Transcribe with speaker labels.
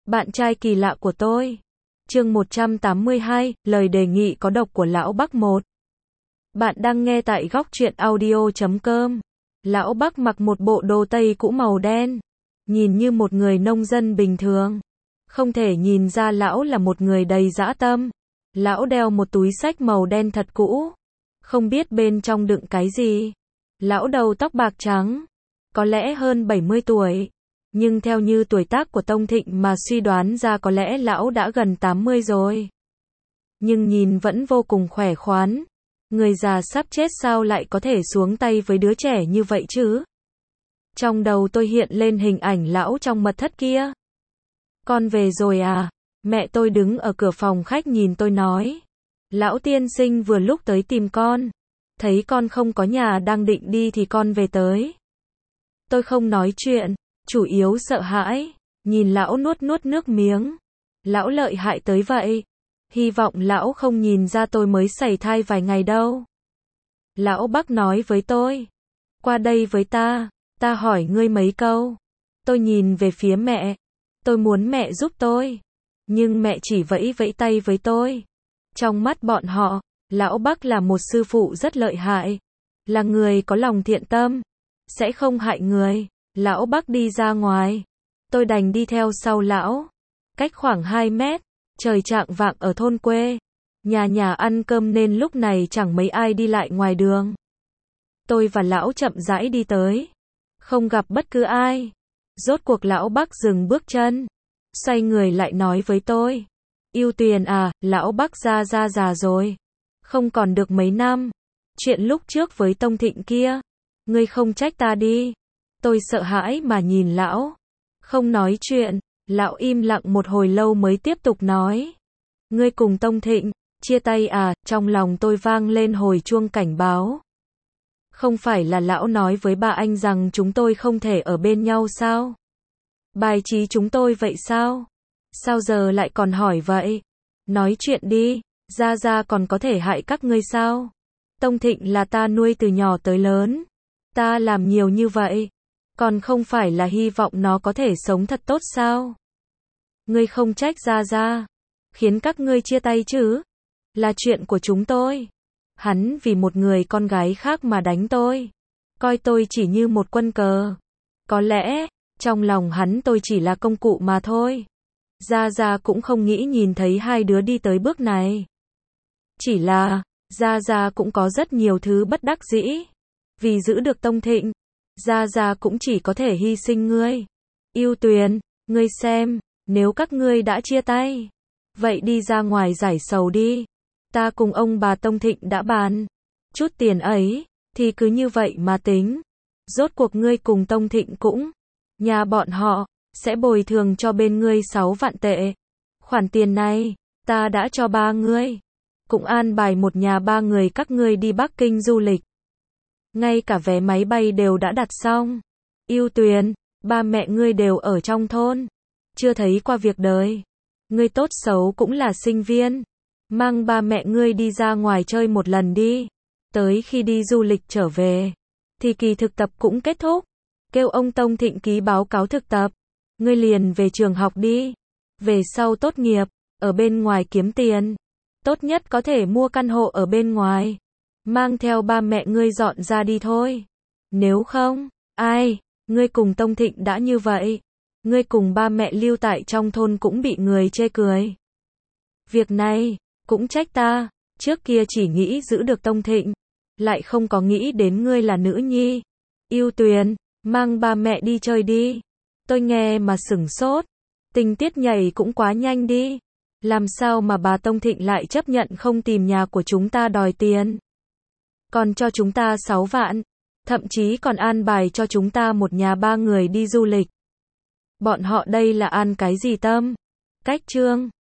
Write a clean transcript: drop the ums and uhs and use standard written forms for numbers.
Speaker 1: Bạn trai kỳ lạ của tôi. Chương 182, lời đề nghị có độc của Lão Bắc 1. Bạn đang nghe tại góc truyện audio.com. Lão Bắc mặc một bộ đồ tây cũ màu đen, nhìn như một người nông dân bình thường. Không thể nhìn ra lão là một người đầy dã tâm. Lão đeo một túi xách màu đen thật cũ, không biết bên trong đựng cái gì. Lão đầu tóc bạc trắng, có lẽ hơn 70 tuổi. Nhưng theo như tuổi tác của Tông Thịnh mà suy đoán ra có lẽ lão đã gần 80 rồi. Nhưng nhìn vẫn vô cùng khỏe khoắn. Người già sắp chết sao lại có thể xuống tay với đứa trẻ như vậy chứ? Trong đầu tôi hiện lên hình ảnh lão trong mật thất kia. Con về rồi à? Mẹ tôi đứng ở cửa phòng khách nhìn tôi nói. Lão tiên sinh vừa lúc tới tìm con. Thấy con không có nhà đang định đi thì con về tới. Tôi không nói chuyện, chủ yếu sợ hãi. Nhìn lão nuốt nuốt nước miếng. Lão lợi hại tới vậy. Hy vọng lão không nhìn ra tôi mới sảy thai vài ngày đâu. Lão Bắc nói với tôi. Qua đây với ta hỏi ngươi mấy câu. Tôi nhìn về phía mẹ. Tôi muốn mẹ giúp tôi. Nhưng mẹ chỉ vẫy vẫy tay với tôi. Trong mắt bọn họ, Lão Bắc là một sư phụ rất lợi hại. Là người có lòng thiện tâm. Sẽ không hại người. Lão Bắc đi ra ngoài. Tôi đành đi theo sau lão. Cách khoảng 2 mét. Trời chạng vạng ở thôn quê. Nhà nhà ăn cơm nên lúc này chẳng mấy ai đi lại ngoài đường. Tôi và lão chậm rãi đi tới. Không gặp bất cứ ai. Rốt cuộc lão Bắc dừng bước chân. Xoay người lại nói với tôi. Yêu Tuyền à, lão Bắc ra già rồi. Không còn được mấy năm. Chuyện lúc trước với Tông Thịnh kia. Ngươi không trách ta đi. Tôi sợ hãi mà nhìn lão. Không nói chuyện. Lão im lặng một hồi lâu mới tiếp tục nói. Ngươi cùng Tông Thịnh, chia tay à, trong lòng tôi vang lên hồi chuông cảnh báo. Không phải là lão nói với ba anh rằng chúng tôi không thể ở bên nhau sao? Bài trí chúng tôi vậy sao? Sao giờ lại còn hỏi vậy? Nói chuyện đi, ra còn có thể hại các ngươi sao? Tông Thịnh là ta nuôi từ nhỏ tới lớn. Ta làm nhiều như vậy. Còn không phải là hy vọng nó có thể sống thật tốt sao? Ngươi không trách ra. Khiến các ngươi chia tay chứ? Là chuyện của chúng tôi. Hắn vì một người con gái khác mà đánh tôi. Coi tôi chỉ như một quân cờ. Có lẽ, trong lòng hắn tôi chỉ là công cụ mà thôi. Ra cũng không nghĩ nhìn thấy hai đứa đi tới bước này. Chỉ là, ra cũng có rất nhiều thứ bất đắc dĩ. Vì giữ được Tông Thịnh, ra cũng chỉ có thể hy sinh ngươi. Yêu Tuyền, ngươi xem, nếu các ngươi đã chia tay, vậy đi ra ngoài giải sầu đi. Ta cùng ông bà Tông Thịnh đã bàn. Chút tiền ấy, thì cứ như vậy mà tính. Rốt cuộc ngươi cùng Tông Thịnh cũng, nhà bọn họ, sẽ bồi thường cho bên ngươi 6 vạn tệ. Khoản tiền này, ta đã cho ba ngươi. Cũng an bài một nhà ba người các ngươi đi Bắc Kinh du lịch. Ngay cả vé máy bay đều đã đặt xong. Yêu Tuyền, ba mẹ ngươi đều ở trong thôn. Chưa thấy qua việc đời. Ngươi tốt xấu cũng là sinh viên. Mang ba mẹ ngươi đi ra ngoài chơi một lần đi. Tới khi đi du lịch trở về, thì kỳ thực tập cũng kết thúc. Kêu ông Tông Thịnh ký báo cáo thực tập. Ngươi liền về trường học đi. Về sau tốt nghiệp, ở bên ngoài kiếm tiền. Tốt nhất có thể mua căn hộ ở bên ngoài. Mang theo ba mẹ ngươi dọn ra đi thôi. Nếu không, ngươi cùng Tông Thịnh đã như vậy. Ngươi cùng ba mẹ lưu tại trong thôn cũng bị người chê cười. Việc này, cũng trách ta. Trước kia chỉ nghĩ giữ được Tông Thịnh. Lại không có nghĩ đến ngươi là nữ nhi. Yêu Tuyền, mang ba mẹ đi chơi đi. Tôi nghe mà sửng sốt. Tình tiết nhảy cũng quá nhanh đi. Làm sao mà bà Tông Thịnh lại chấp nhận không tìm nhà của chúng ta đòi tiền. Còn cho chúng ta 6 vạn. Thậm chí còn an bài cho chúng ta một nhà 3 người đi du lịch. Bọn họ đây là an cái gì tâm? Cách chương